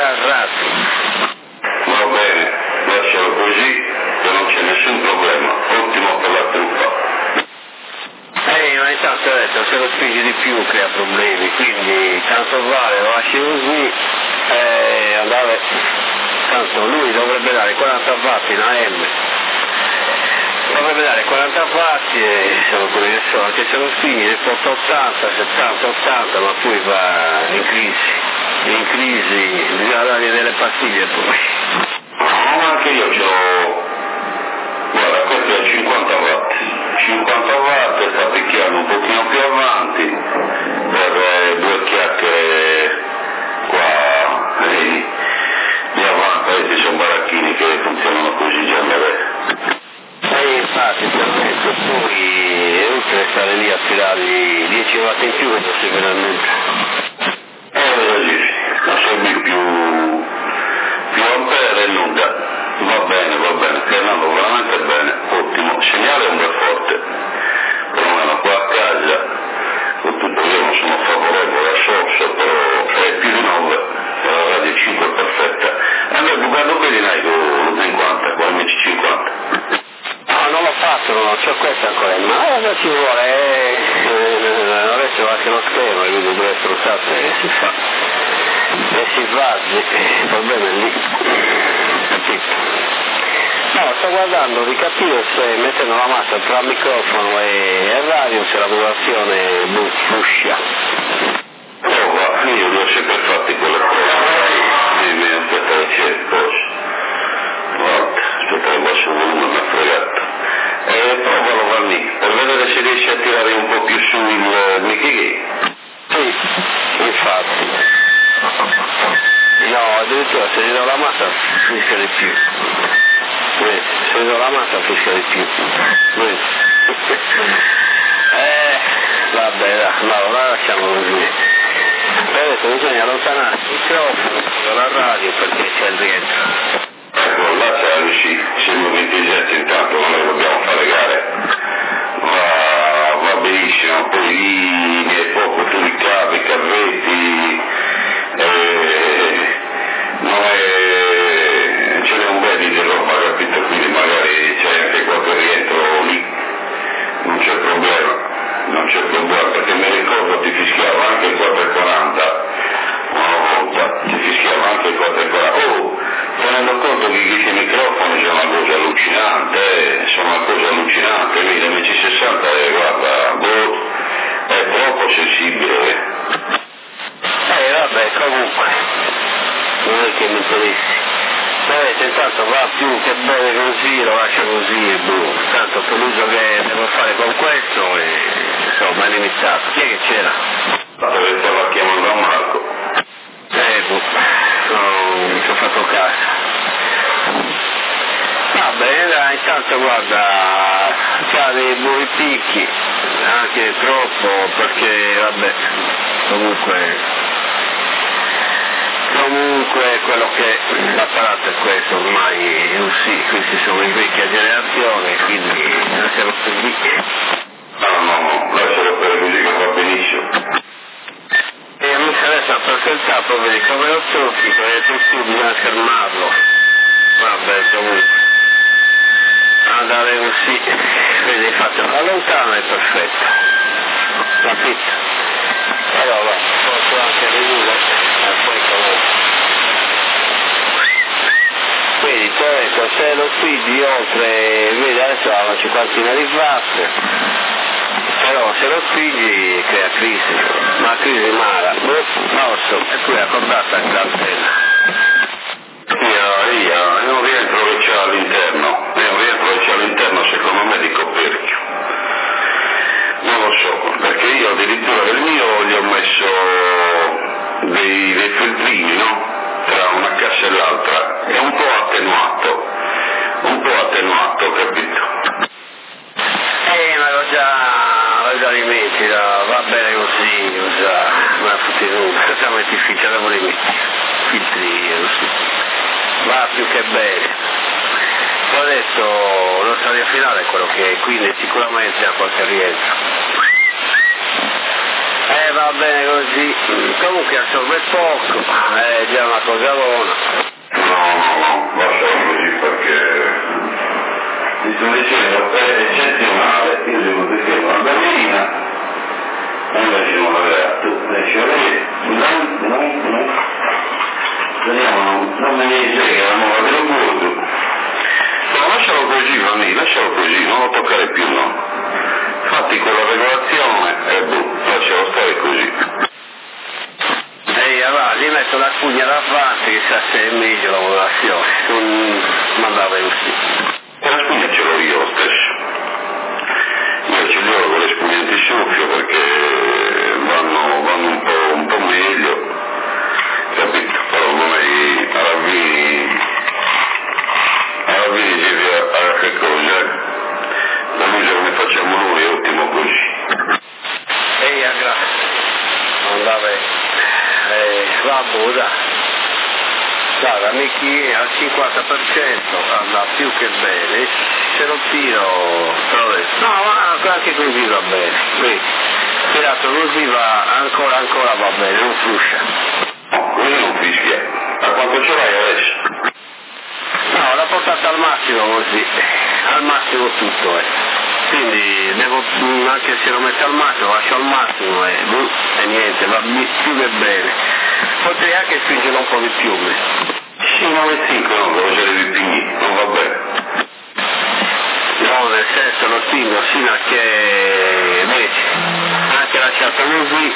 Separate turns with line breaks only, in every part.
a razzo.
Va bene, lascialo così, che non c'è nessun problema, ottimo per la truffa.
Ma intanto adesso se lo spingi di più crea problemi, quindi tanto vale, lo lasci così, andare, tanto lui dovrebbe dare 40 watt in AM, dovrebbe dare 40 watt e sono quelli che sono, anche se lo spingi ne porta 80, 70, 80, ma poi va in crisi, bisogna dargli delle pastiglie poi.
Ma anche io c'ho, guarda, questo è 50 watt. 50 watt sta picchiando un pochino più avanti per due chiacchiere qua di avanti, questi sono baracchini che funzionano così già da
Infatti permetto, poi è utile stare lì a tirargli 10 watt in più questo sicuramente.
Non segui più ampere e nulla. Va bene, Fernando, veramente bene, ottimo, segnale un bel forte, perlomeno qua a casa, con tutto io non sono favorevole a Sorso, però è più di 9, la radio 5 è perfetta, e noi bucando quelli ne hai lo 50, con MC50.
No, non l'ho fatto, non c'ho questo ancora in mano, adesso ci vuole, adesso va anche lo schermo, quindi deve essere usato e si fa, e si va, il problema è lì, capito? No, sto guardando di capire se mettendo la massa tra microfono e radio se la vibrazione buscia.
Oh, va, io li ho sempre fatti quelle cose, dimmi, aspetta che c'è il posto, guarda, aspetta che basso il volume, mi ha fregato. Provalo Vanni, per vedere se riesci a tirare un po' più su il Mickey.
Sì, infatti. No, addirittura se gli do la massa fischia di più. Se gli do la massa fischia di più. Vabbè, no, allora lasciamo così. Adesso bisogna allontanarsi il microfono dalla radio perché c'è il rientro.
Ecco, là c'è la riuscita, siamo 27 intanto, non ne dobbiamo fare gare. Va benissimo, poi lì è poco tu ricavi, cavetti, non è, ce n'è un bel di roba, capito? Quindi magari c'è anche qualche rientro lì, non c'è problema, perché mi ricordo ti fischiava anche il 440, una volta, ti fischiava anche il 440, tenendo conto che questi microfoni sono una cosa allucinante, lì l'MC60 guarda, è troppo sensibile.
Vabbè, comunque, non è che mi interessi. Se intanto va più che bene così, lo lascio così, tanto per l'uso che devo fare con questo, insomma, è limitato. Chi è che c'era?
Dove stava chiamando a Marco?
Non ci ho fatto caso. Va bene, dai, intanto guarda, c'ha dei buoni picchi, anche troppo, perché vabbè, comunque quello che l'apparato è questo, ormai sì, questi sono i vecchia generazione, quindi lascialo così.
No, lascialo per così che va benissimo.
E adesso a presentato, vedi come lo tocchi, come tu bisogna fermarlo. Vabbè, comunque. Andare così, vedi, infatti da lontano è perfetto. Capito? Allora, posso anche ridurre e poi comunque. Quindi ti ho detto, se lo spingi oltre, vedi adesso ha una cinquantina di watt, però se lo spingi crea crisi, ma crisi mala, morso, e qui è accordata anche l'antenna.
È un rientro che c'è all'interno, secondo me di coperchio. Non lo so, perché io addirittura del mio gli ho messo dei filtrini, no? Tra una cassa e l'altra, è un po' attenuato, capito?
Ma l'ho già rimetti, va bene così, ma cosa metti il filtro, dove li metti? Filtri così. Va più che bene. Ho detto lo stadio finale è quello che è, quindi sicuramente ha qualche rientro. Va bene così, comunque assorbe poco, è già una cosa buona.
No, lasciamo così perché mi sto dicendo che è eccezionale, io devo dire una bambina, e invece non l'aveva, tu dici, non me ne frega la nuova dello corso. No, lascialo così, Vanni, lascialo così, non lo toccare più, no. Fatti con la regolazione e lascialo stare così.
Va, gli metto la spugna davanti, chissà se è meglio la lavorazione, non mandava così.
E la spugna ce l'ho io lo stesso. Io ce li ho con le spugne antissoffio perché vanno un po' meglio, capito? Però non è alla fine si fa che cosa? La musica come facciamo noi è ottimo così.
Grazie. Andava va Buda. Guarda, Michi al 50% anda più che bene, se lo tiro, no, ma anche così va bene, vedi, tirato così va ancora va bene, non fruscia.
No, così non fischia. A quanto ce l'hai adesso?
No, l'ho portata al massimo così, al massimo tutto, quindi devo, anche se lo metto al massimo, lascio al massimo e niente, va più che bene. Potrei anche spingere un po' di più.
Sì, 9,5 no, devo fare di pignì, non va bene.
No, nel senso lo spingo fino a che invece, anche lasciato così.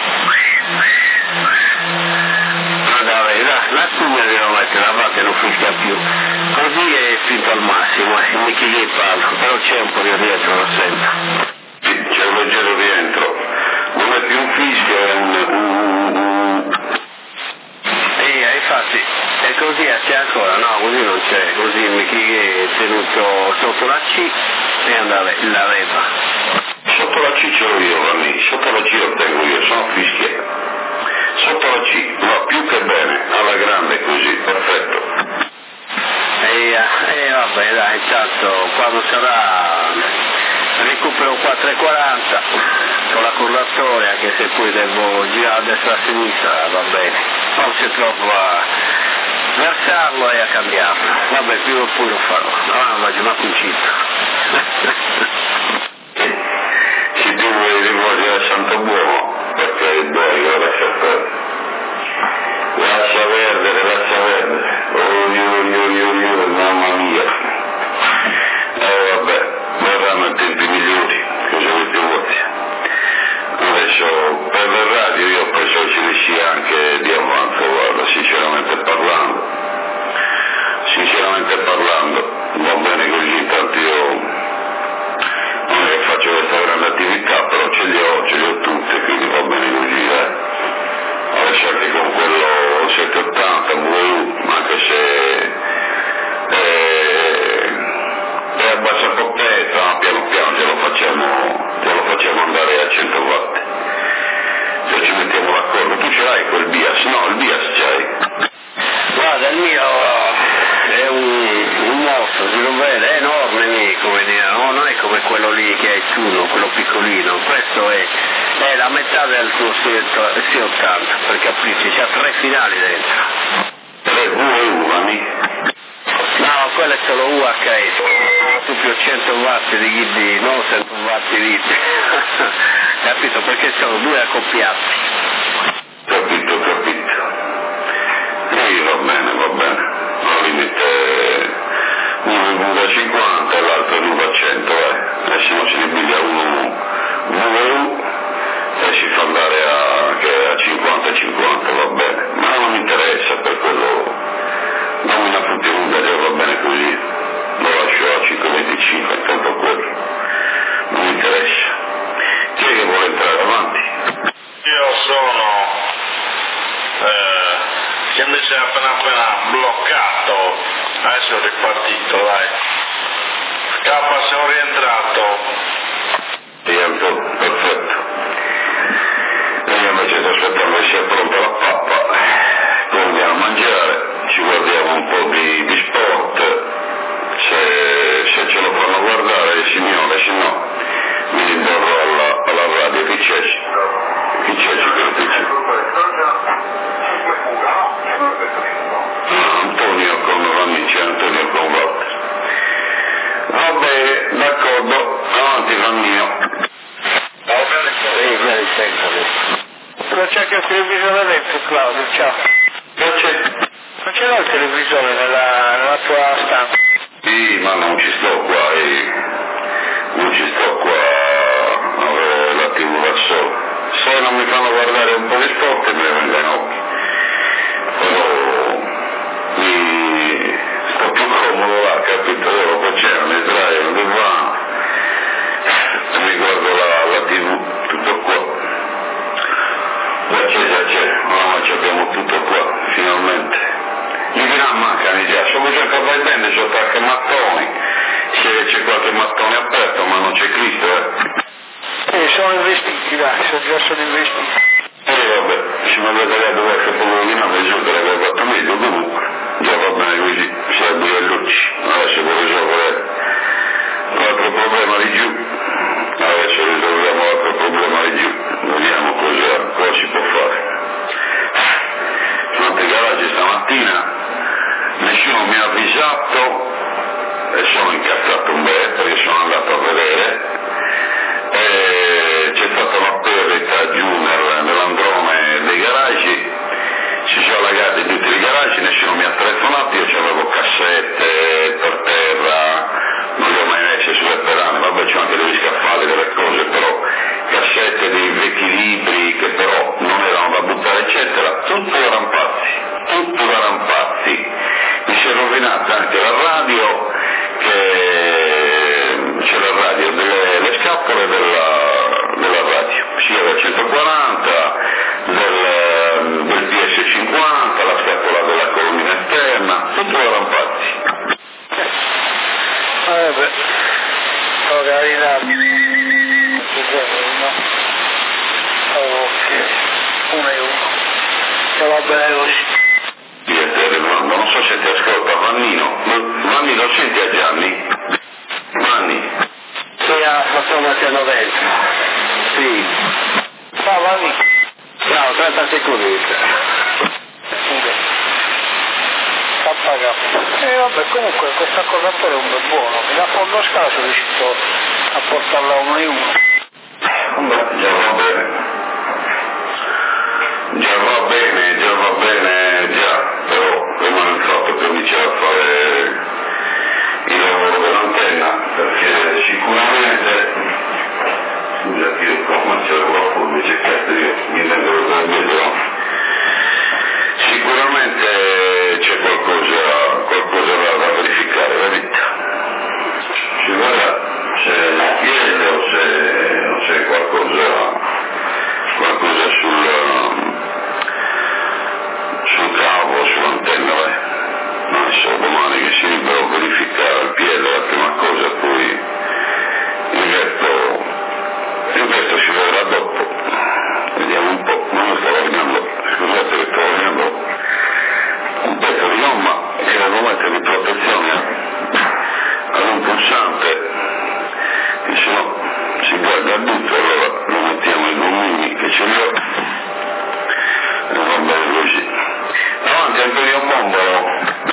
La spugna devo mettere la parte non fischia più. Così è spinto al massimo, mi chiedo il palo, però c'è un po' di rientro, lo sento.
Sì, c'è un leggero rientro. Non è più un fischio, è
infatti, è così c'è ancora, no, così non c'è, così mi chiedo è tenuto sotto la C e andava la repa.
Sotto la C ce l'ho io, Vanni, sotto la C lo tengo io, sono fischia. Sotto la C, va più che bene, alla grande così, perfetto.
Vabbè dai, intanto quando sarà recupero 4,40 con la curvatoria, anche se poi devo girare a destra e a sinistra, va bene, non si trova a versarlo e a cambiarlo, vabbè prima o poi lo farò, no, ma una puncita.
Se tu vuoi rivolgere a Santo Buono, perché il Dori lo lascia perdere. Lascia perdere, mamma mia. Vabbè, verranno in tempi migliori, cosa avete voti. Adesso per la radio io penso ci riuscì anche di avanzo, guarda, sinceramente parlando, va bene così, intanto io non è che faccio questa grande attività, però ce li ho tutte, quindi va bene così, adesso anche con quello 780 VU, anche se è a bassa potenza, ma piano piano ce lo facciamo andare a 100 watt. Se ci mettiamo d'accordo, tu ce l'hai quel BIAS? No, il BIAS c'hai.
Guarda, il mio è un mostro, si lo vede, è enorme, come dire, no? Non è come quello lì che è il tuo, quello piccolino, questo è la metà del tuo C80, per capirci, c'ha 3 finali dentro.
3 VU, amico.
No, quello è solo UHF, tu più 100 watt di guidi, non 100 watt di guidi, capito? Perché sono 2 accoppiati.
Capito. Va bene, uno li mette uno in VU da 50 e l'altro in VU da 100, adesso non si ne piglia uno VU e si fa andare anche a 50, va bene, ma non mi interessa per quello. Non una punta già va bene così, lo lascio a 5,25, intanto quello, non mi interessa. Chi è che vuole entrare avanti?
Io sono, che invece è appena bloccato, adesso è ripartito, dai. Scappa, sono rientrato.
Rientro, perfetto. E io invece sto aspettando che sia pronta la pappa, poi andiamo a mangiare. Ci guardiamo un po' di sport, se ce lo fanno guardare le signore, se no mi ritorno alla radio. Chi c'è? Vabbè, d'accordo, avanti Vannino.
Non c'è anche il televisore dentro, Claudio, ciao.
Non c'è?
Non ce l'ho il televisore nella tua stanza?
Sì, ma non ci sto qua, non ci sto qua a avere la TV da solo. Se non mi fanno guardare un po' di sport me ne vengono in occhi. Però mi sto più comodo là, capito? Io poi c'era, mi sdraio sul divano e mi guardo la TV, tutto qua. Già c'è, ma ci abbiamo tutto qua, finalmente. Gli dirà mancano già, sono già capace bene, c'ho qualche mattoni, c'è qualche mattone aperto, ma non c'è Cristo,
sono investiti, dai, sono investiti.
Vabbè, ci mi avete dato qualche poverina per giù, per aver fatto meglio, comunque, già va bene così, c'è a Buiellucci, adesso pure giocare l'altro problema di giù, adesso risolviamo l'altro problema di giù, vediamo cosa si può fare. Sono andati ai garaggi stamattina, nessuno mi ha avvisato e sono incazzato un bel perché sono andato a vedere e c'è stata una perdita giù nell'androne dei garaggi, si sono allagati tutti i garaggi, nessuno mi ha telefonato, io avevo cassette per terra, non li ho mai messe sulle pedane, vabbè c'ho anche degli scaffali, delle cose, però cassette dei vecchi libri che però non erano da buttare eccetera, tutto da rampazzi. Mi si è rovinata anche la radio, che c'è la radio, le scappole della radio, sia del 140, del PS50, la scatola della colonnina esterna, tutto da rampazzi.
Vabbè, magari ok, 1 euro, e va bene così.
Non so se ti ascolta Vannino, Vanni lo senti a Gianni? Vanni?
Sì, a Fattomati a 90.
Sì.
Ciao Vanni.
Ciao, 30 secondi.
Vabbè, comunque questa cosa poi è un bel buono, mi dà fondo scala sono riuscito a portarla 1 e 1.
Vabbè, già va bene, però rimane il fatto che iniziare a fare il lavoro dell'antenna, perché sicuramente, scusa che io come c'è qualcuno invece che io mi rendo conto, sicuramente c'è qualcosa da verificare, la vita. Si guarda se la chiede o se c'è qualcosa sul cavo, sull'antenna, adesso domani che si libero verificare il piede, la prima cosa, poi il resto si vedrà dopo, vediamo un po', non lo sto rovinando, scusate che sto rovinando un pezzo di gomma che devo mettere di protezione ad un pulsante, che se no si guarda tutto, allora lo mettiamo ai gommini che ce li ho e va bene così. Avanti Antonio Bombolo.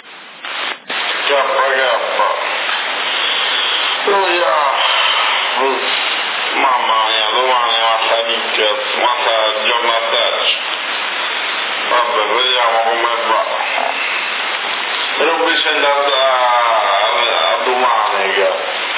Mamma mia, domani massa giornataccia. Vabbè, vediamo come va. Non mi sento a domenica.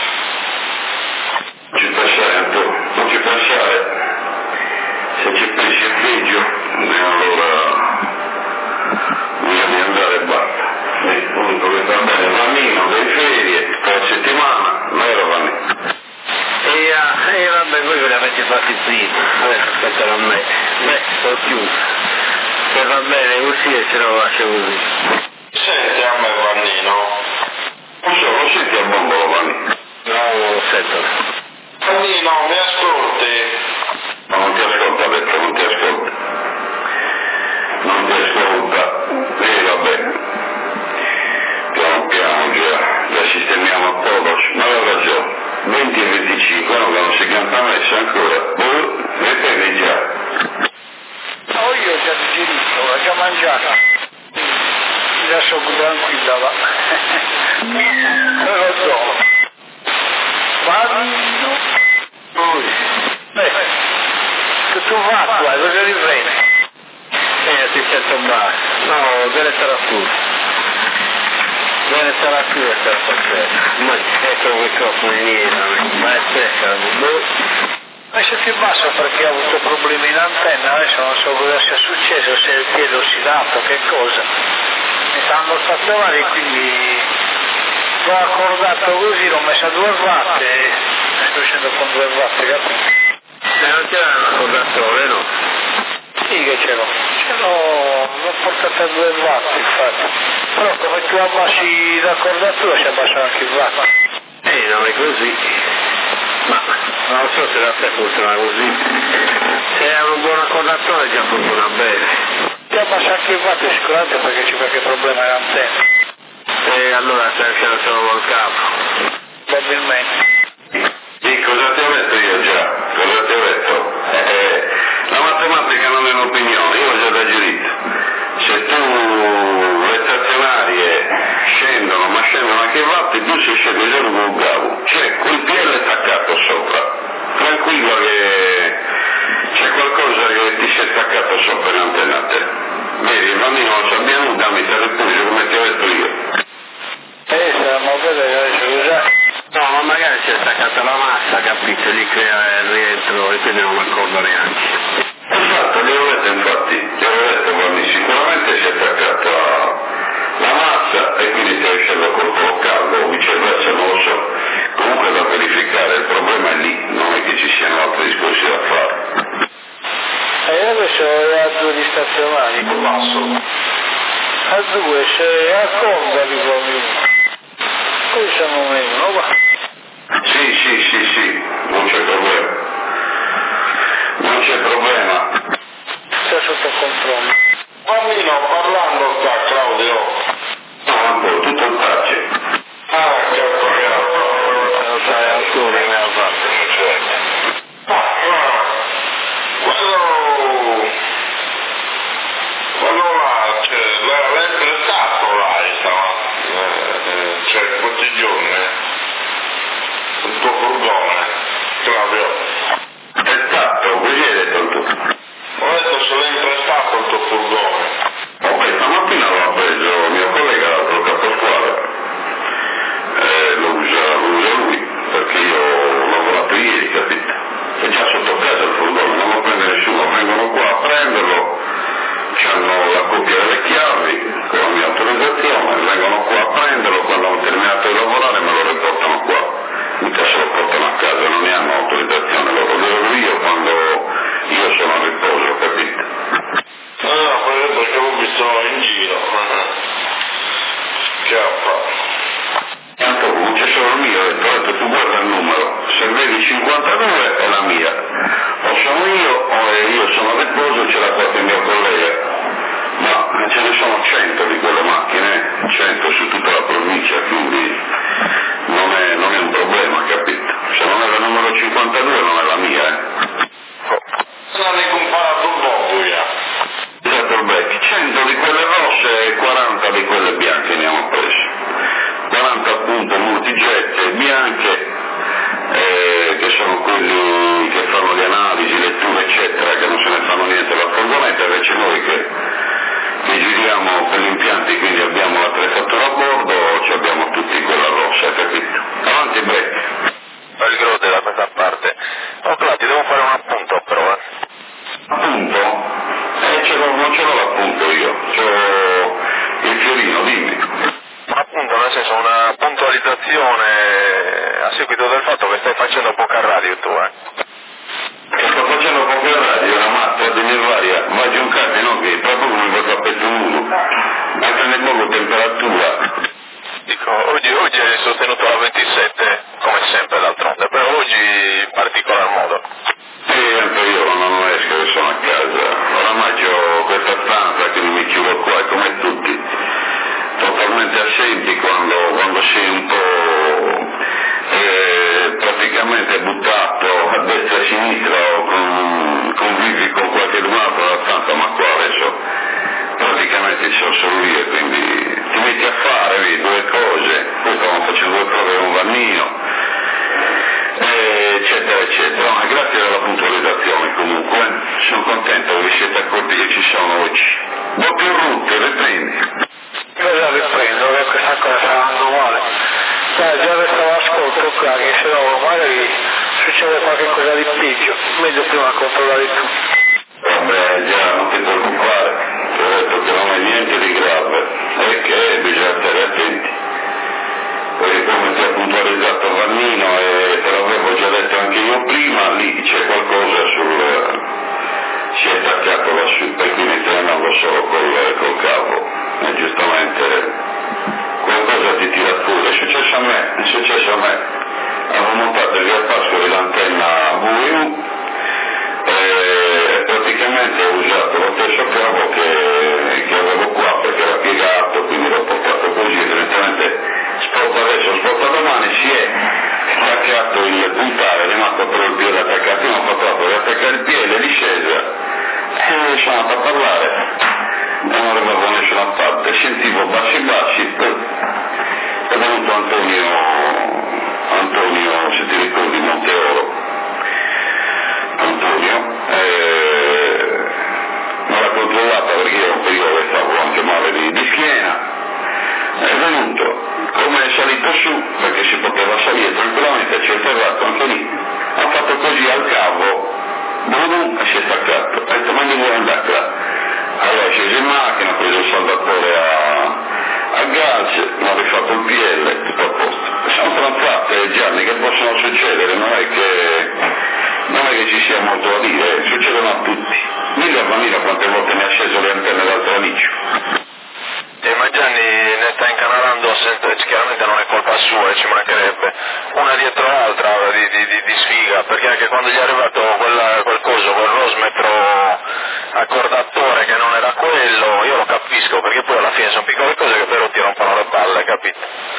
Ci pensare Antonio, non ci pensare, se ci pensi è peggio, allora bisogna andare e basta. L'unico che va bene è il bambino, le ferie, per la settimana, vero Vanni?
E vabbè, voi ve li avete fatti prima, aspettano a me, sto chiuso. Se va bene così e ce lo lascio così.
Senti a me Vannino.
Non so, lo senti a Bombolo Vanni?
No, non lo sento.
Vannino, mi ascolti?
Ma non ti ascolta, detto, non ti ascolta. Vabbè. Piano piano già sistemiamo a poco, ma aveva ragione. 20 e 25, non si canta messa ancora. Vedi già.
No, io ho già digerito, l'ho già mangiata. Adesso tranquilla va. Non lo so. più questa pazzesca. Ma ecco il microfono in iera, ma è stessa,
Ma c'è più basso perché ha avuto problemi in antenna, adesso non so cosa sia successo, se il piede ossidato, che cosa. Mi stanno stazionari, quindi l'ho accordato così, l'ho messo a 2 watt e sto uscendo con 2 watt, capito?
Se non c'era un accordatore, no?
Sì che ce l'ho, l'ho portato a 2 watt infatti, però come tu abbassi l'accordatura si abbassa anche il watt.
Non è così, ma non so se da te funziona così. Se è un buon accordatore già funziona bene.
Si abbassa anche il watt sicuramente perché c'è qualche problema all'antenna.
E allora stai lasciando solo col capo.
Probabilmente.
Sì, cosa ti ho detto io già? Cosa ti ho detto? La matematica non è un'opinione, io ho già da giurito. Se tu le stazionarie scendono, ma scendono anche i vatti, tu si scende solo con un cavo. C'è quel PL attaccato sopra. Tranquillo che c'è qualcosa che ti si è attaccato sopra in antenna a te. Vedi, il bambino non sa più, dammi te pure come ti ho detto io.
Ma vedere adesso cos'è?
No, ma magari si è staccata la massa, capito? Lì crea il rientro e quindi non mi accorgo neanche.
Esatto, glielo ho detto infatti, glielo ho detto quando sicuramente si è attaccata la massa e quindi stai uscendo col colpo caldo o viceversa, non lo so. Comunque da verificare, il problema è lì, non è che ci siano altri discorsi da fare.
E adesso è a 2 di stazionari.
Basso.
A 2, se a corda arriva uno. Poi siamo meno, no?
Sì, non c'è problema. Non c'è problema.
Sta sotto controllo.
Bambino, parlando sta Claudio.
No, ancora, tutto in pace.
Certo che
Non sai ancora che ha fatto.
Quello là, l'hai prestato là, cioè questi giorni, il tuo furgone, Claudio.
Esatto, così hai detto tu.
Ho detto se l'hai prestato il tuo furgone.
Vabbè, stamattina l'ho preso mio collega, l'altro caposquadra. Lo usa lui, perché io ho lavorato ieri, capito? È già sotto casa il furgone, non lo prende nessuno, vengono qua a prenderlo, hanno la copia delle chiavi, con la mia autorizzazione, vengono qua a prenderlo, quando hanno terminato di lavorare me lo riportano qua. Mica se lo portano a casa, non ne hanno autorizzazione, lo vedo io quando io sono a riposo, capito?
No, perché l'ho visto in giro.
Tanto non c'è solo il mio, ho detto tu guarda il numero, se vedi 52 è la mia, o sono io sono a riposo, c'è la quota del mio collega, ma ce ne sono 100 di quelle macchine, 100 su tutta la provincia, quindi non è un problema, capito? Se non è la numero 52 non è la mia,
Non hai comparato un po',
Esatto, 100 di quelle rosse e 40 di quelle bianche ne hanno preso. 40 appunto multigette bianche, che sono quelli che fanno le analisi, letture eccetera, che non se ne fanno niente la furgonetta, invece noi che giriamo per gli impianti, quindi abbiamo l'attrezzatura a bordo, ci abbiamo tutti quella rossa, capito? Avanti break.
il grosso da questa parte. Oh Claudio, devo fare un appunto però.
Appunto? Non ce l'ho l'appunto io, c'ho il fiorino, dimmi.
Appunto, nel senso una puntualizzazione a seguito del fatto che stai facendo poca radio tu,
Che sto facendo poca radio, una matta di varia, va giù un cardino che proprio come il cappello uno, anche nel nuovo temperatura.
Dico, oggi hai sostenuto la 27, come sempre d'altronde, però oggi in particolar modo.
Sì, anche io non esco, che sono a casa. Oramai ho questa stanza che mi chiudo qua, e come tutti, totalmente assenti quando sei un po' praticamente buttato a destra e a sinistra o convivi con qualche altro alla stanza, ma qua adesso praticamente ci sono solo io, quindi ti metti a fare, vedi, 2 cose, poi stavamo facendo 2 prove con un vannino, eccetera eccetera. Ma grazie alla puntualizzazione comunque, sono contento che vi siete accorti che ci sono oggi. Doppio rotte, riprendi.
Io la riprendo, che questa cosa sta male. Già restavo ascolto qua, che se no magari succede qualche cosa di peggio, meglio prima controllare tutto.
Vabbè, già, non ti preoccupare, ti ho detto che non è niente di grave, è che bisogna stare attenti. Poi come ti ha puntualizzato Vannino e te l'avevo già detto anche io prima, lì c'è qualcosa si è attaccato lassù, per cui mi tenendo solo col capo, e giustamente qualcosa ti tira fuori, è successo a me, avevo montato via Pascoli l'antenna VU, e praticamente ho usato lo stesso cavo che avevo qua perché era piegato, quindi l'ho portato così, evidentemente sposta domani, si è attaccato il puntale, è rimasto però il piede attaccato, io ho fatto riattaccare il piede, è discesa e sono andato a parlare, non arrivavo da nessuna parte, sentivo bassi, è venuto Antonio, se ti ricordi, Monteoro, non l'ha controllata perché era un periodo che stavo anche male di schiena, è venuto, come è salito su, perché si poteva salire tranquillamente, c'è ferrato anche lì, ha fatto così al cavo, e si è staccato, ha detto ma mi vuoi andare là? Allora è sceso in macchina, ha preso il saldatore a gas, mi ha rifatto il PL, tutto a posto. Sono tranquatte, Gianni, che possono succedere, non è che ci sia molto da dire, succedono a tutti. Mille a Vanilla quante volte mi ha sceso le antenne dal traliccio.
Ma Gianni ne sta incanalando, chiaramente non è colpa sua, ci mancherebbe, una dietro l'altra di sfiga, perché anche quando gli è arrivato quel coso, quel rosmetro accordatore che non era quello, io lo capisco, perché poi alla fine sono piccole cose che però ti rompono le palle, capito?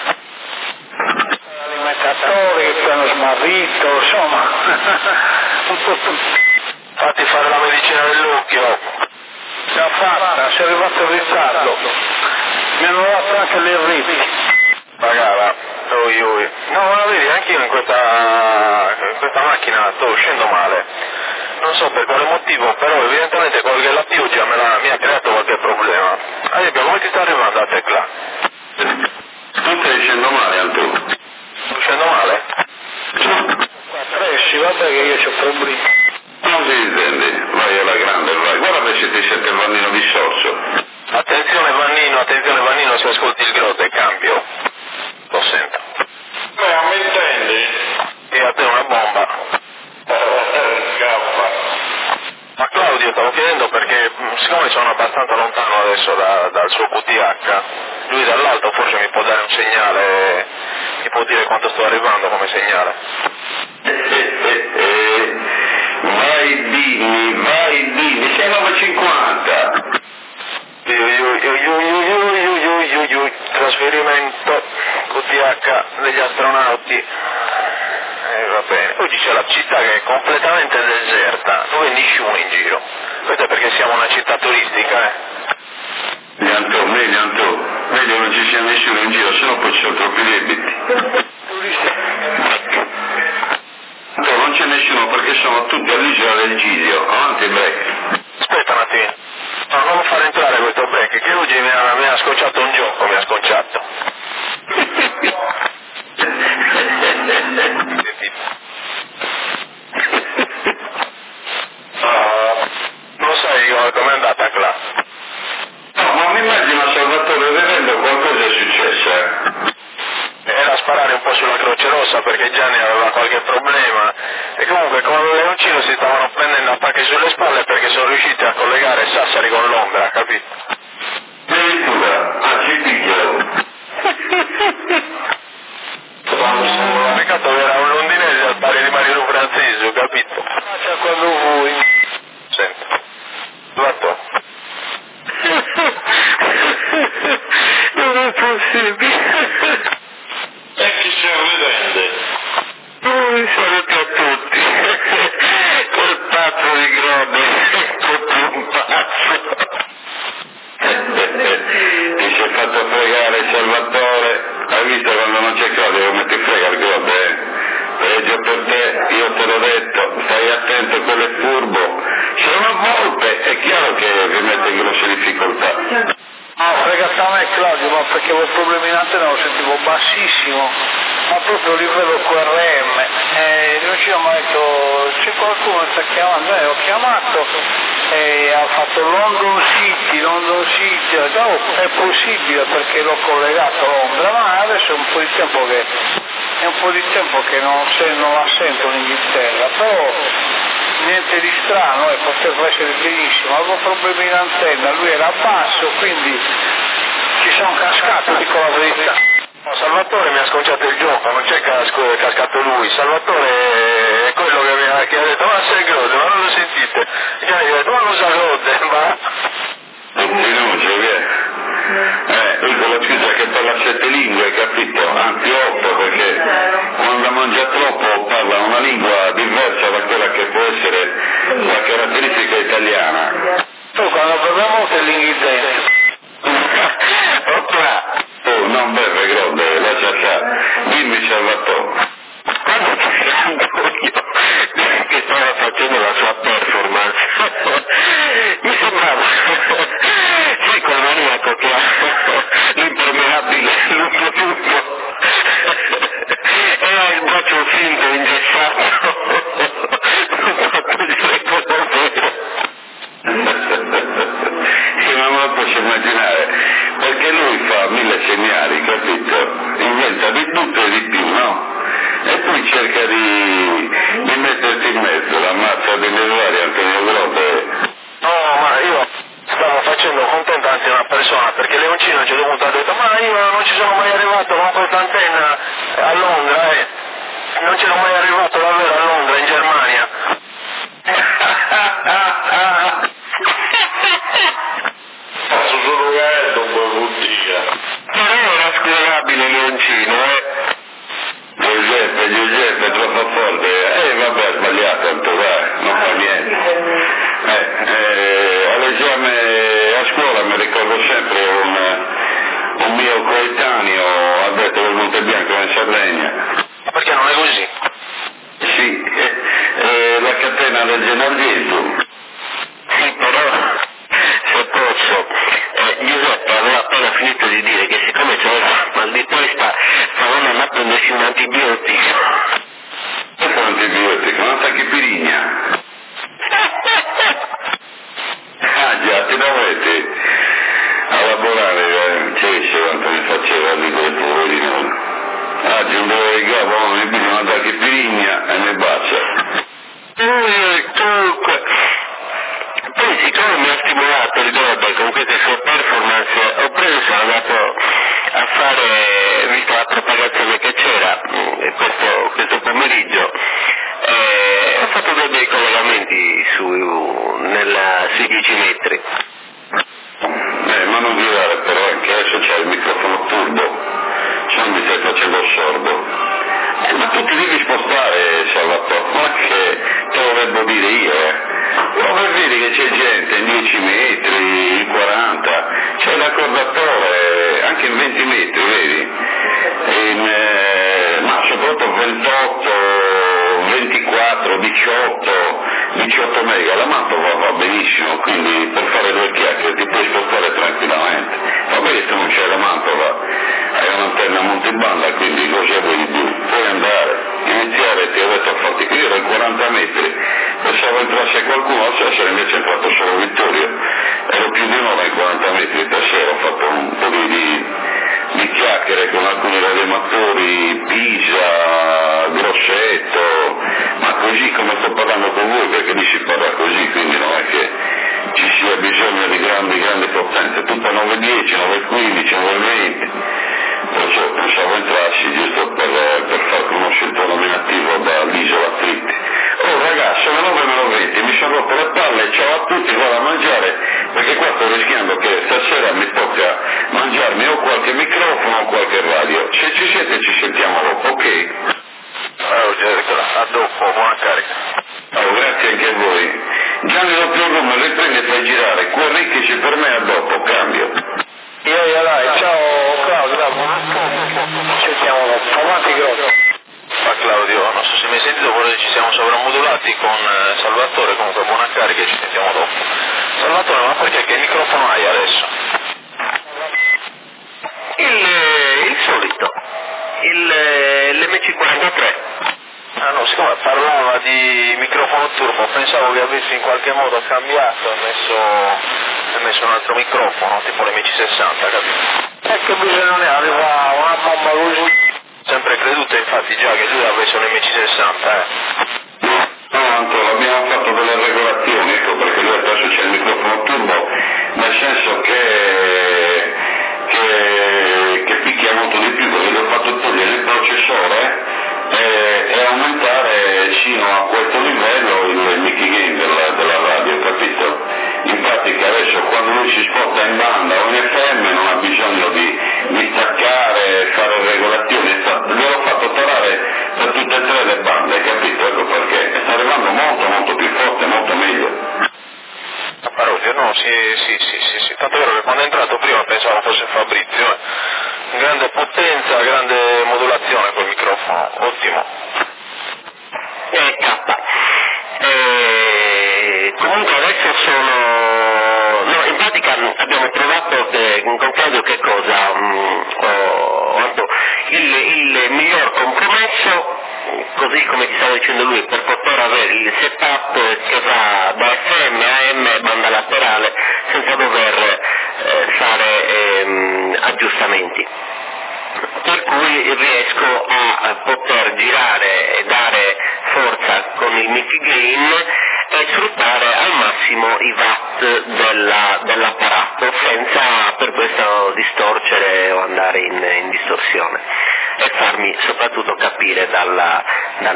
Alimentatori che hanno smarrito, insomma, un po' tutto.
Fatti fare la medicina dell'occhio.
Già fatta, si è arrivato in ritardo. Mi hanno dato anche le reti.
Magara, ui. No, ma vedi, anche io in questa macchina sto uscendo male. Non so per quale motivo, però evidentemente la pioggia mi ha creato qualche problema. Ad esempio, come ti sta arrivando a tecla?
Tu stai uscendo male, Antonio?
Sto uscendo male?
Pressi, vabbè che io ho problemi.
Non si intende, vai alla grande, vai. Guarda se ti sente il Vannino dissorso.
Attenzione Vannino, se ascolti il grotto e cambio. Lo sento.
Mi intendi?
E a te una bomba.
Scappa.
Ma Claudio, stavo chiedendo perché, siccome sono abbastanza lontano adesso dal suo QTH, lui dall'alto forse mi può dare un segnale, mi può dire quanto sto arrivando come segnale.
Vai Dini, sei 9,50.
Trasferimento QTH degli astronauti. Va bene. Oggi c'è la città che è completamente deserta, non vedi nessuno in giro. Questo è perché siamo una città turistica,
Meglio non ci sia nessuno in giro, sennò poi ci sono troppi debiti. Non c'è nessuno perché sono tutti all'isola del Giglio, avanti il break.
Aspetta un attimo. No, non far entrare questo break, che oggi mi ha scocciato un gioco, mi ha scocciato. Non sai com'è andata qua?
No, ma mi immagino a Salvatore vedendo qualcosa è successo,
Era sparare un po' sulla Croce Rossa perché Gianni aveva qualche problema e comunque con il Leoncino si stavano prendendo attacchi sulle spalle perché sono riusciti a collegare Sassari con Londra, capito?
Addirittura, ci picchiano.
Ho peccato che era un londinese al pari di Marino Francesio, capito?
Faccia quando vuoi.
Senti, guarda.
Non è possibile.
E chi si ridende?
Mi saluto a tutti. Quel pazzo di Grone, proprio un pazzo.
Ti sei fatto fregare Salvatore, hai visto quando non c'è Claudio come ti frega il Grode? Peggio per te, io te l'ho detto, stai attento, quello è furbo. Se una volpe è chiaro che vi mette in grosse difficoltà.
No, frega a me Claudio, ma perché avevo problemi in antena, lo sentivo bassissimo, ma proprio a livello QRM, Lucia mi ha detto c'è qualcuno che sta chiamando, ho chiamato e ha fatto London City, ho detto, oh, è possibile perché l'ho collegato a Londra, ma adesso è un po' di tempo che non la sento in Inghilterra, però niente di strano, poteva essere benissimo, avevo problemi in antenna, lui era basso, quindi ci sono cascato, dico la verità.
Salvatore mi ha scocciato il gioco, non c'è cascato lui, Salvatore è quello che ha detto ma sei Grode, ma non lo sentite? E io gli ho detto ma cosa Grode, ma...
Denuncia, dico la scusa che parla 7 lingue, capito? Anzi 8, perché quando mangia troppo parla una lingua diversa da quella che può essere la caratteristica italiana.
Tu quando parliamo sei l'inghilese.
Oh, non beve Grode, lascia stare. Dimmi Salvatore.
Quando ti sento io che stava facendo la sua performance, mi sembrava, sai quel maniaco che ha l'impermeabile lungo e ha il braccio finto ingessato, non posso dire cosa vero.
Sì, ma non lo posso immaginare, perché lui fa 1000 segnali, capito? Inventa di tutto e di più, no? E poi cerca di mettersi in mezzo, la mazza delle varie Antonio Grode.
No, ma io stavo facendo contento anzi una persona, perché Leoncino a un certo punto ha detto ma io non ci sono mai arrivato con questa antenna a Londra, non ci sono mai arrivato davvero a Londra, in Germania.
Sono gatto, buon dia.
Però era spiegabile Leoncino,
Giuseppe, troppo forte. Vabbè, ha sbagliato, tanto vai, non fa niente. All'esame a scuola mi ricordo sempre un mio coetaneo, ha detto del Montebianco in Sardegna.
Perché non è così?
Sì, la catena del Genovese.
sì, però se posso, Giuseppe aveva appena finito di dire che siccome c'aveva mal di testa stavano andando a prendersi un antibiotico.
Questo è un antibiotico, una tachipirina. Ah già, ti dovete a lavorare, c'è quanto mi faceva lì quel poverino. Oggi un dove rigavo, mi piglia una tachipirina e mi bacia.
Comunque, poi siccome mi ha stimolato il Gode con queste sue performance, ho preso e sono andato a fare, visto la propagazione che c'era questo pomeriggio, ho fatto dei bei collegamenti sui 10 metri.
Ma non gridare però, anche adesso c'è il microfono turbo, se non mi stai facendo sordo. Ma tu ti devi spostare, Salvatore, ma che te lo devo dire io, Dove vedi che c'è gente in 10 metri, in 40, c'è l'accordatore anche in 20 metri, vedi? Ma soprattutto 28, 24, 18 mega, la mappa va benissimo, quindi per fare 2 chiacchiere ti puoi spostare tranquillamente. Vabbè che tu non c'è la mappa, hai un'antenna multibanda, quindi cosa vuoi di più? Puoi andare, iniziare, ti ho detto a farti qui, ero in 40 metri, pensavo entrasse qualcuno, se invece è entrato solo Vittorio, ero più di 9 in 40 metri per sera, ho fatto un po' di chiacchiere con alcuni radioamatori, Pisa, Grosseto, ma così come sto parlando con voi, perché lì si parla così, quindi non è che ci sia bisogno di grandi potenze, tutta 910, 915, 920, perciò pensavo entrassi giusto per far conoscere il tuo nominativo dall'isola Fritti. Oh ragazzi, sono 9:20, mi sono rotto le palle, ciao a tutti, vado a mangiare, perché qua sto rischiando che stasera mi tocca mangiarmi o qualche microfono o qualche radio. Se ci siete ci sentiamo dopo, ok?
A dopo, buona carica.
Oh, grazie anche a voi. Gianni doppio room, riprendi e fai girare, corricchici per me a dopo, cambio.
Dai, ciao Claudio, ci sentiamo dopo, avanti Grotto.
Ma Claudio, non so se mi hai sentito, forse ci siamo sovramodulati con Salvatore, comunque buona carica e ci sentiamo dopo. Salvatore, ma perché che microfono hai adesso?
Il solito, l'MC43.
Ah no, siccome parlava di microfono turbo, pensavo che avessi in qualche modo cambiato e messo un altro microfono, tipo l'MC60, capito?
Che bisogna arriva una bomba così.
Sempre creduto infatti già che lui avesse un MC60,
No, abbiamo fatto delle regolazioni, ecco, perché lui adesso c'è il microfono turbo, nel senso che picchia molto di più, perché gli ho fatto togliere il processore e aumentare sino a questo livello il Mickey Gain della radio, capito? In pratica adesso quando lui si sposta in banda o in FM non ha bisogno di staccare, fare regolazioni, gliel'ho fatto tarare per tutte e tre le bande, capito? Ecco perché sta arrivando molto molto più forte, molto meglio.
A parole, no, sì, tanto è vero che quando è entrato prima pensavo fosse Fabrizio, grande potenza, grande modulazione col microfono, ottimo.
Comunque adesso no, in pratica abbiamo trovato con Claudio che cosa? Il miglior compromesso, così come ti stava dicendo lui, per poter avere il setup che va da FM a AM banda laterale senza dover fare aggiustamenti. Per cui riesco a poter girare e dare forza con il Mickey Gain e sfruttare al massimo i watt dell'apparato senza per questo distorcere o andare in distorsione e farmi soprattutto capire dal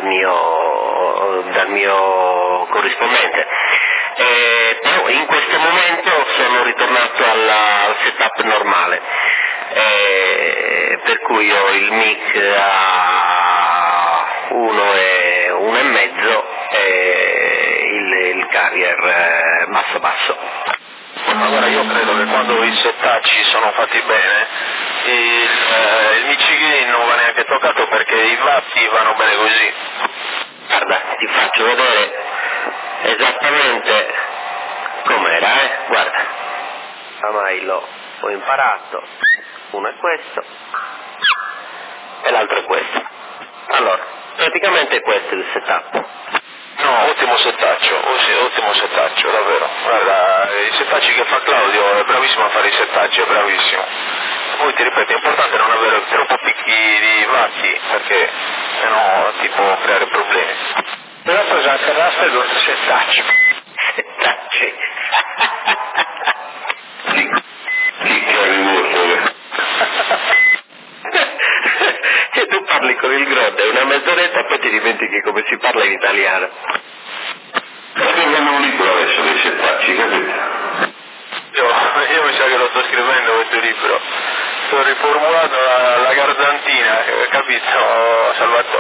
mio corrispondente. Però in questo momento sono ritornato al setup normale, per cui ho il mic a 1,5 e il carrier basso.
Allora io credo che quando i settacci sono fatti bene il Mickey Gain non va neanche toccato perché i vatti vanno bene così.
Guarda, ti faccio vedere esattamente com'era, guarda. Ormai ho imparato, uno è questo e l'altro è questo. Allora, praticamente questo è il setup.
No, ottimo settaccio, ottimo settaccio, davvero. Guarda, i settacci che fa Claudio è bravissimo a fare i settacci, è bravissimo. Poi ti ripeto, è importante non avere troppo picchi di vatti, perché sennò ti può creare problemi.
Però pesate raste due settacci.
Settacci. E tu parli con il Grodda una mezz'oretta e poi ti dimentichi come si parla in italiano.
Scrivendo un libro adesso dei settacci, capito?
Io mi sa che lo sto scrivendo questo libro. Sto riformulato la Garzantina, capito Salvatore?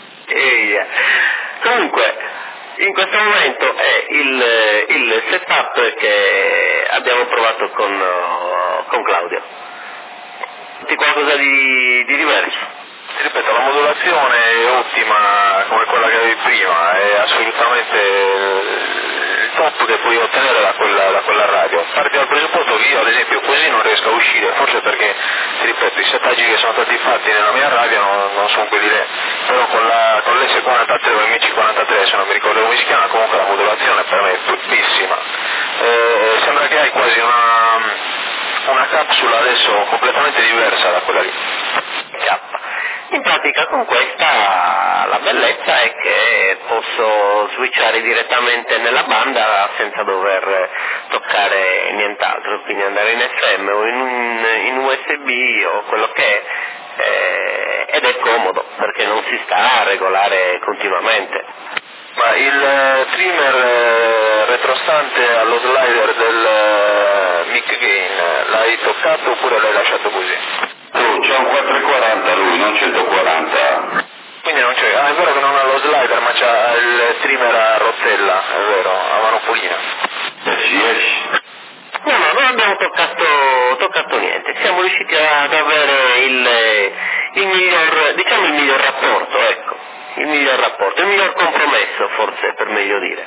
Comunque, in questo momento è il setup che abbiamo provato con Claudio. Di qualcosa di diverso?
Ti ripeto, la modulazione è ottima come quella che avevi prima, è assolutamente il top che puoi ottenere da quella radio. Parti dal presupposto che io ad esempio così non riesco a uscire, forse perché, ti ripeto, i settaggi che sono stati fatti nella mia radio non sono quelli lì, però con l'S43 o l'MC43, se non mi ricordo come si chiama, comunque la modulazione per me è tuttissima. Sembra che hai quasi una capsula adesso completamente diversa da quella lì.
In pratica con questa la bellezza è che posso switchare direttamente nella banda senza dover toccare nient'altro, quindi andare in FM o in USB o quello che è, ed è comodo perché non si sta a regolare continuamente.
Ma il trimmer retrostante allo slider del Mickey Gain l'hai toccato oppure l'hai lasciato così?
C'è un 440 lui, non 140.
Quindi non c'è, è vero che non ha lo slider ma c'ha il trimmer a rotella, è vero, a manopolina.
Sì.
No, non abbiamo toccato niente, siamo riusciti ad avere il miglior rapporto, ecco, il miglior compromesso forse per meglio dire.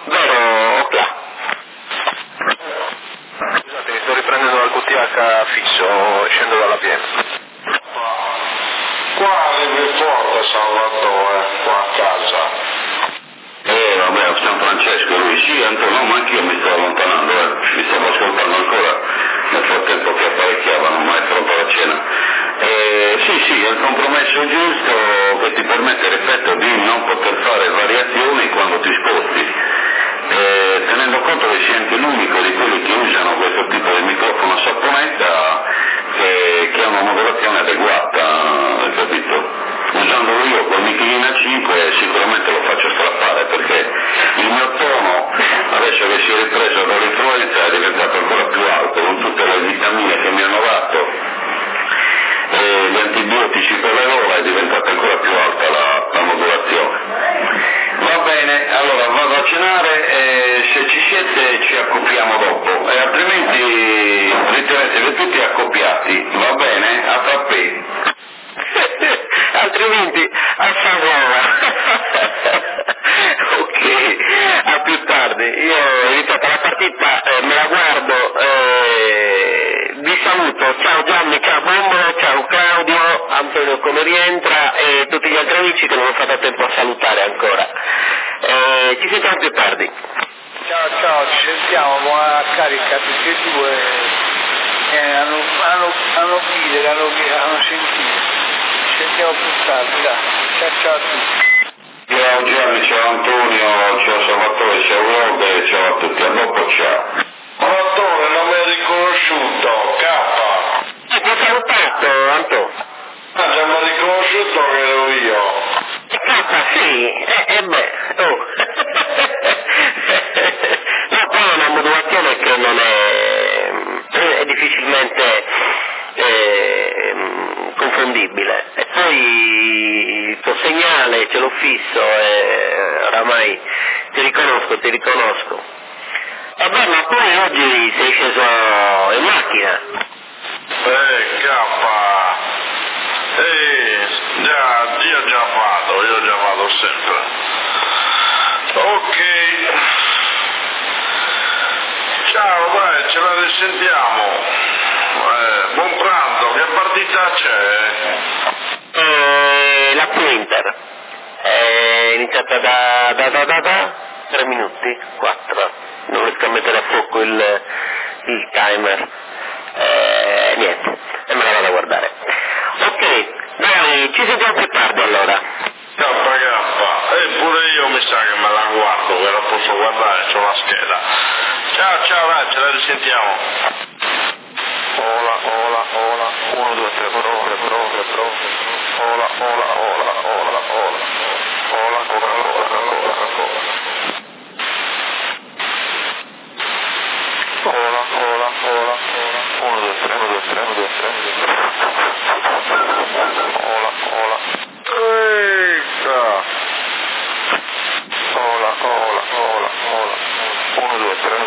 Vero, Ocla?
Scusate, mi sto riprendendo dal QTH fisso. adesso scendo dalla piena.
Qua arrivi forte Salvatore, qua a casa.
Vabbè, a San Francesco lui sì, Antonio, ma anch'io mi sto allontanando, mi stavo ascoltando ancora nel frattempo che apparecchiavano, ma è pronta la cena. Sì, è il compromesso giusto che ti permette, ripeto, di non poter fare variazioni quando ti sposti. Tenendo conto che sei anche l'unico di quelli che usano questo tipo di microfono a saponetta che ha una modulazione adeguata, capito? Usandolo io col Michelin 5 sicuramente lo faccio strappare perché il mio tono, adesso che si è ripreso dall'influenza, è diventato ancora più alto con tutte le vitamine che mi hanno dato e gli antibiotici per le gola, è diventata ancora più alta la modulazione. Va bene, allora vado a cenare e se ci siete ci accoppiamo dopo e altrimenti ritenetevi tutti accoppiati, va bene? A frappè.
Altrimenti a favore. Ok, a più tardi. Io ripeto, la partita me la guardo, vi saluto, ciao Gianni, ciao Bombolo, ciao Claudio, Antonio come rientra e tutti gli altri amici che non ho fatto tempo a salutare ancora. Ci sentiamo più tardi.
Ciao, ci sentiamo, buona carica tutti e due, hanno chiuso, hanno sentito. Ci sentiamo più tardi, dai. Ciao a tutti.
Ciao Gianni, ciao Antonio, ciao Salvatore, ciao Robert, ciao a tutti, a dopo, ciao.
Salvatore, non mi hai riconosciuto, K.
Ti ho salutato, Antonio.
Ah, già mi hai riconosciuto che ero io.
Sì, No, poi è una modulazione che non è difficilmente confondibile. E poi il tuo segnale ce l'ho fisso e oramai ti riconosco. Vabbè, ma poi oggi sei sceso in macchina.
K. Io già vado sempre. Ok. Ciao, dai, ce la risentiamo. Buon pranzo, che partita c'è?
La Inter. È iniziata da 3 minuti, 4. Non riesco a mettere a fuoco il timer. Niente, e me la vado a guardare. Ok, dai, ci sentiamo più tardi allora.
K, pure io mi sa che me la guardo, che la posso guardare, c'ho la scheda. Ciao, dai, ce la risentiamo. Ola, 1, 2, 3, prove. Ola. Ola, Coca-Cola. Ola. 1, 2, 3. Ola. Eita. Ola. 1, 2, 3.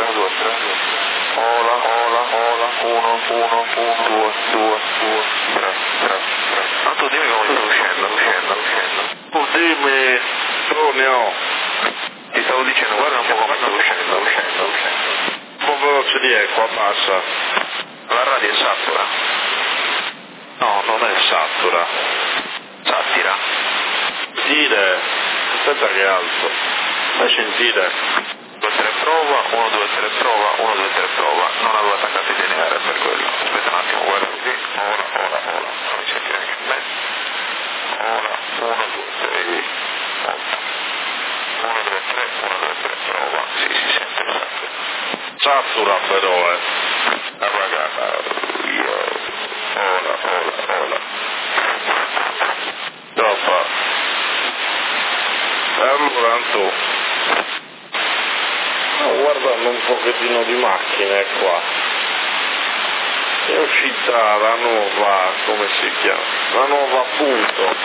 Ola. 1, 2, 3. Ma tu dimmi come stai uscendo. Tu dimmi, Tonio. Ti stavo dicendo, guarda un po' come sto uscendo. Un po' veloce di qua passa. La radio è satura. No, non è satura. Satira. Dire. Aspetta che alzo. Fai sentire. 2, 3 prova, 1, 2, 3 prova, 1, 2, 3 prova. Non avevo attaccato il lineare per quello. Aspetta un attimo, guarda così. Ora. Fammi sentire anche me. Ora, 1, 2, 3, 8. 1, 2, 3, prova. Sì, si sente. Satura però, ragazza. Ora. Dopo. Allora, Anto. Guardando un pochettino di macchine qua. È uscita la nuova, come si chiama? La nuova Punto.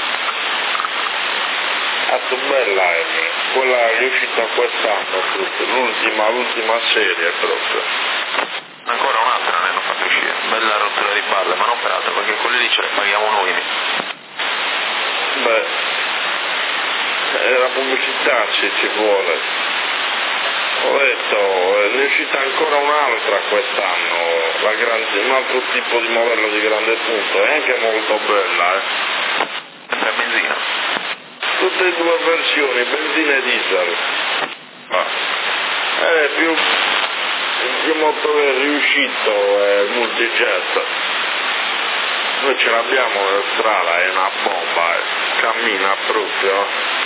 Bella quella che è uscita quest'anno, l'ultima serie proprio. Ancora un'altra ne hanno fatto uscire, bella rottura di palle, ma non per altro, perché quelle lì ce le paghiamo noi. Beh, la pubblicità ci vuole.
Ho detto, ne è uscita ancora un'altra quest'anno, un altro tipo di modello di grande punto, è anche molto bella,
Per benzina?
Tutte e due versioni, benzina e diesel. Il motore riuscito è il multijet. Noi ce l'abbiamo in strada, è una bomba, cammina proprio.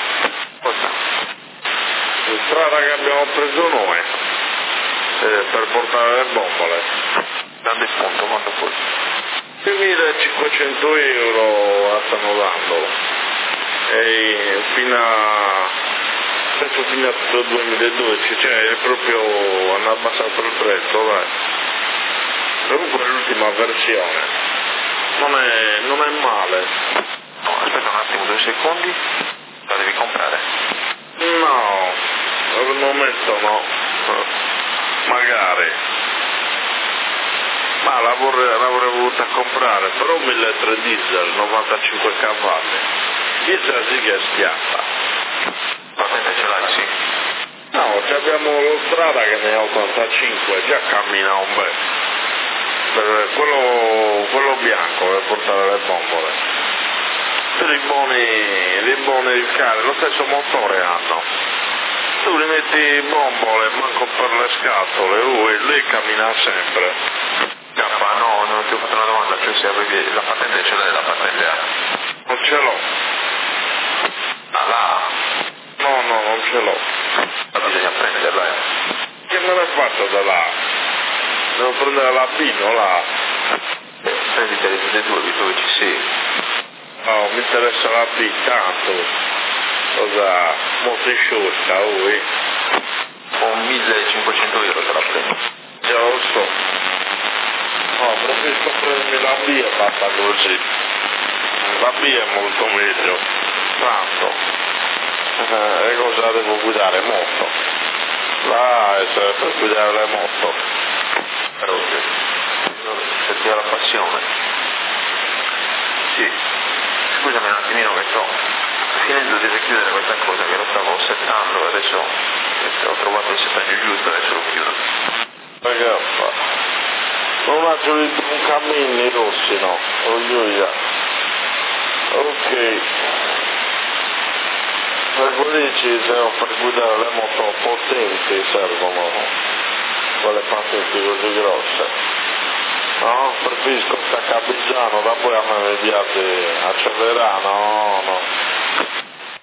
La strada che abbiamo preso noi per portare le bombole.
Grande spunto, quanto costa?
2.500 euro stanno dando. E penso fino a 2012, cioè è proprio hanno abbassato il prezzo, dai. Comunque è l'ultima versione. Non è male.
No, aspetta un attimo, 2 secondi. La devi comprare?
No, al momento no. Magari. Ma l'avrei voluta comprare, però 1.300 diesel, 95 cavalli. Diesel sì che schiatta.
Patente ce l'hai, sì?
No, abbiamo lo strada che ne ha 85, già cammina un bel. Per quello bianco per portare le bombole. Per i buoni il cane, lo stesso motore hanno. Tu li metti bombole, manco per le scatole, lui cammina sempre.
No, non ti ho fatto una domanda, cioè se avevi la patente ce l'hai la patente A?
Non ce l'ho.
Ah, là?
No, non ce l'ho.
Ma bisogna prenderla,
Che me ne faccio da là? Devo prendere la B, non là.
Prendite le due, visto che ci sei.
No, mi interessa la B tanto. Cosa? Molto sciolta, voi.
Con 1.500 euro te la prendo.
Già lo so. No, preferisco prendermi la B e basta così. La B è molto meglio. Tanto. E cosa devo guidare? Moto. La A è per guidare le moto.
Però se ti ha la passione. Sì. Scusami un attimino che sto finendo di richiudere questa cosa che lo stavo settando, adesso ho trovato il settaggio giusto, adesso lo chiudo.
Perché fa? Non ha giunto un cammino rossi, no? Voglio. Ok. Per quelli ci servono per guidare le moto potenti, servono quelle patenti così grosse. No, preferisco staccare pigiano, da poi a me mi piace accelerare, no.